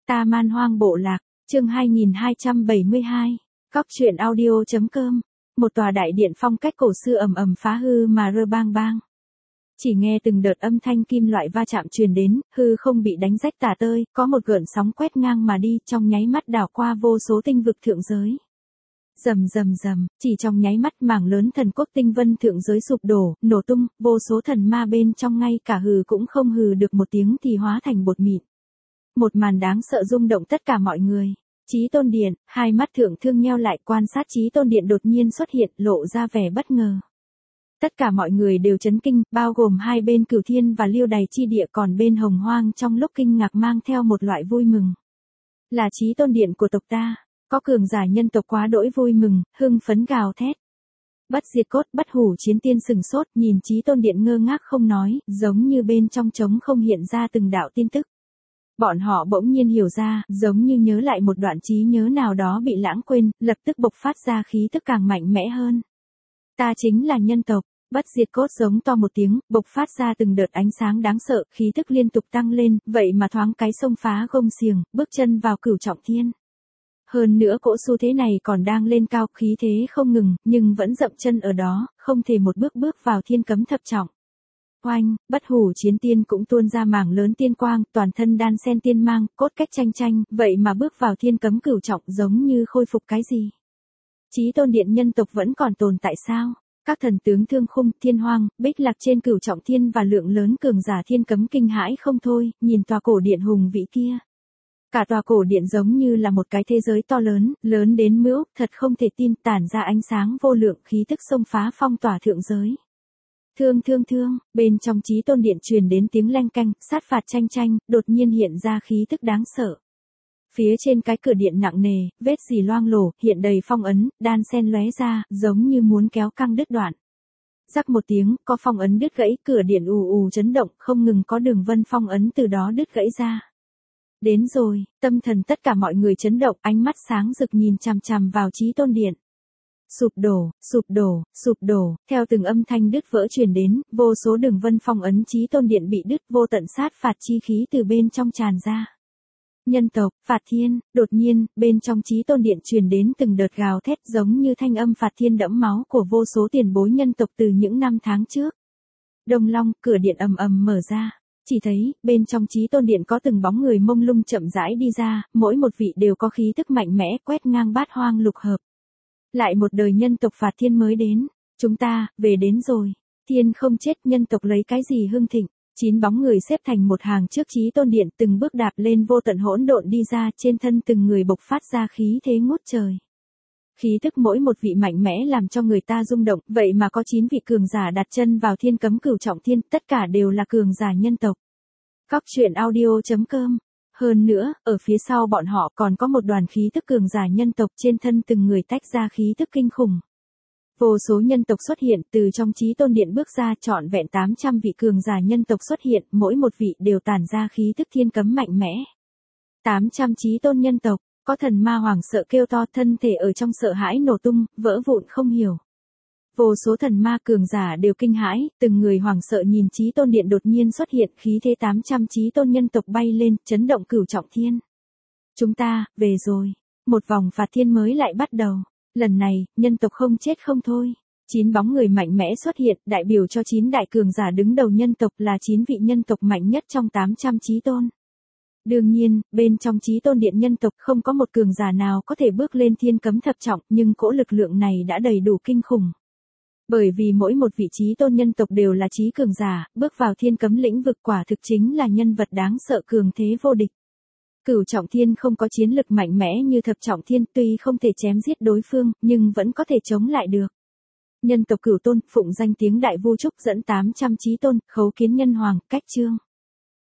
Ta Man Hoang Bộ Lạc, chương 2272, Cóc truyện audio.com. Một tòa đại điện phong cách cổ xưa ầm ầm phá hư mà rơ bang bang. Chỉ nghe từng đợt âm thanh kim loại va chạm truyền đến, hư không bị đánh rách tả tơi, có một gợn sóng quét ngang mà đi, trong nháy mắt đảo qua vô số tinh vực thượng giới. Rầm rầm rầm, chỉ trong nháy mắt mảng lớn thần quốc tinh vân thượng giới sụp đổ, nổ tung, vô số thần ma bên trong ngay cả hừ cũng không hừ được một tiếng thì hóa thành bột mịn. Một màn đáng sợ rung động tất cả mọi người. Chí Tôn Điện, hai mắt thượng thương nheo lại quan sát Chí Tôn Điện đột nhiên xuất hiện, lộ ra vẻ bất ngờ. Tất cả mọi người đều chấn kinh, bao gồm hai bên Cửu Thiên và Liêu Đày chi địa, còn bên Hồng Hoang trong lúc kinh ngạc mang theo một loại vui mừng. Là Chí Tôn Điện của tộc ta, có cường giả nhân tộc quá đỗi vui mừng, hưng phấn gào thét. Bất diệt cốt, bất hủ chiến tiên sừng sốt, nhìn Chí Tôn Điện ngơ ngác không nói, giống như bên trong trống không hiện ra từng đạo tin tức. Bọn họ bỗng nhiên hiểu ra, giống như nhớ lại một đoạn trí nhớ nào đó bị lãng quên, lập tức bộc phát ra khí tức càng mạnh mẽ hơn. Ta chính là nhân tộc. Bất diệt cốt giống to một tiếng, bộc phát ra từng đợt ánh sáng đáng sợ, khí tức liên tục tăng lên, vậy mà thoáng cái xông phá gông xiềng, bước chân vào Cửu Trọng Thiên. Hơn nữa cỗ xu thế này còn đang lên cao, khí thế không ngừng, nhưng vẫn dậm chân ở đó, không thể một bước bước vào thiên cấm thập trọng. Oanh, bất hủ chiến tiên cũng tuôn ra mảng lớn tiên quang, toàn thân đan sen tiên mang, cốt cách tranh tranh, vậy mà bước vào thiên cấm cửu trọng giống như khôi phục cái gì. Chí Tôn Điện nhân tộc vẫn còn tồn tại sao? Các thần tướng Thương Khung, Thiên Hoang, Bích Lạc trên Cửu Trọng Thiên và lượng lớn cường giả thiên cấm kinh hãi không thôi, nhìn tòa cổ điện hùng vĩ kia. Cả tòa cổ điện giống như là một cái thế giới to lớn, lớn đến mữu, thật không thể tin, tản ra ánh sáng vô lượng, khí tức xông phá phong tỏa thượng giới. Thương, bên trong Chí Tôn Điện truyền đến tiếng leng canh, sát phạt tranh tranh, đột nhiên hiện ra khí tức đáng sợ. Phía trên cái cửa điện nặng nề, vết dì loang lổ, hiện đầy phong ấn, đan sen lóe ra, giống như muốn kéo căng đứt đoạn. Rắc một tiếng, có phong ấn đứt gãy, cửa điện ù ù chấn động, không ngừng có đường vân phong ấn từ đó đứt gãy ra. Đến rồi, tâm thần tất cả mọi người chấn động, ánh mắt sáng rực nhìn chằm chằm vào Chí Tôn Điện. Sụp đổ, theo từng âm thanh đứt vỡ truyền đến, vô số đường vân phong ấn Chí Tôn Điện bị đứt, vô tận sát phạt chi khí từ bên trong tràn ra. Nhân tộc, phạt thiên, đột nhiên, bên trong Chí Tôn Điện truyền đến từng đợt gào thét giống như thanh âm phạt thiên đẫm máu của vô số tiền bối nhân tộc từ những năm tháng trước. Đông Long, cửa điện ầm ầm mở ra. Chỉ thấy, bên trong Chí Tôn Điện có từng bóng người mông lung chậm rãi đi ra, mỗi một vị đều có khí tức mạnh mẽ quét ngang bát hoang lục hợp. Lại một đời nhân tộc phạt thiên mới đến, chúng ta, về đến rồi. Thiên không chết, nhân tộc lấy cái gì hưng thịnh. 9 bóng người xếp thành một hàng trước Chí Tôn Điện, từng bước đạp lên vô tận hỗn độn đi ra, trên thân từng người bộc phát ra khí thế ngút trời. Khí tức mỗi một vị mạnh mẽ làm cho người ta rung động, vậy mà có 9 vị cường giả đặt chân vào thiên cấm Cửu Trọng Thiên, tất cả đều là cường giả nhân tộc. Cóc truyện audio.com. Hơn nữa, ở phía sau bọn họ còn có một đoàn khí tức cường giả nhân tộc, trên thân từng người tách ra khí tức kinh khủng. Vô số nhân tộc xuất hiện, từ trong Chí Tôn Điện bước ra, trọn vẹn 800 vị cường giả nhân tộc xuất hiện, mỗi một vị đều tản ra khí tức thiên cấm mạnh mẽ. 800 Chí Tôn nhân tộc, có thần ma hoảng sợ kêu to, thân thể ở trong sợ hãi nổ tung, vỡ vụn không hiểu. Vô số thần ma cường giả đều kinh hãi, từng người hoảng sợ nhìn Chí Tôn Điện đột nhiên xuất hiện, khí thế 800 Chí Tôn nhân tộc bay lên, chấn động Cửu Trọng Thiên. Chúng ta, về rồi. Một vòng phạt thiên mới lại bắt đầu. Lần này, nhân tộc không chết không thôi. 9 bóng người mạnh mẽ xuất hiện, đại biểu cho 9 đại cường giả đứng đầu nhân tộc, là 9 vị nhân tộc mạnh nhất trong 800 Chí Tôn. Đương nhiên, bên trong Chí Tôn Điện nhân tộc không có một cường giả nào có thể bước lên thiên cấm thập trọng, nhưng cỗ lực lượng này đã đầy đủ kinh khủng. Bởi vì mỗi một vị Chí Tôn nhân tộc đều là chí cường giả, bước vào thiên cấm lĩnh vực quả thực chính là nhân vật đáng sợ cường thế vô địch. Cửu Trọng Thiên không có chiến lực mạnh mẽ như Thập Trọng Thiên, tuy không thể chém giết đối phương, nhưng vẫn có thể chống lại được. Nhân tộc Cửu Tôn, phụng danh tiếng Đại Vu Trúc dẫn 800 Chí Tôn, khấu kiến nhân hoàng, cách chương.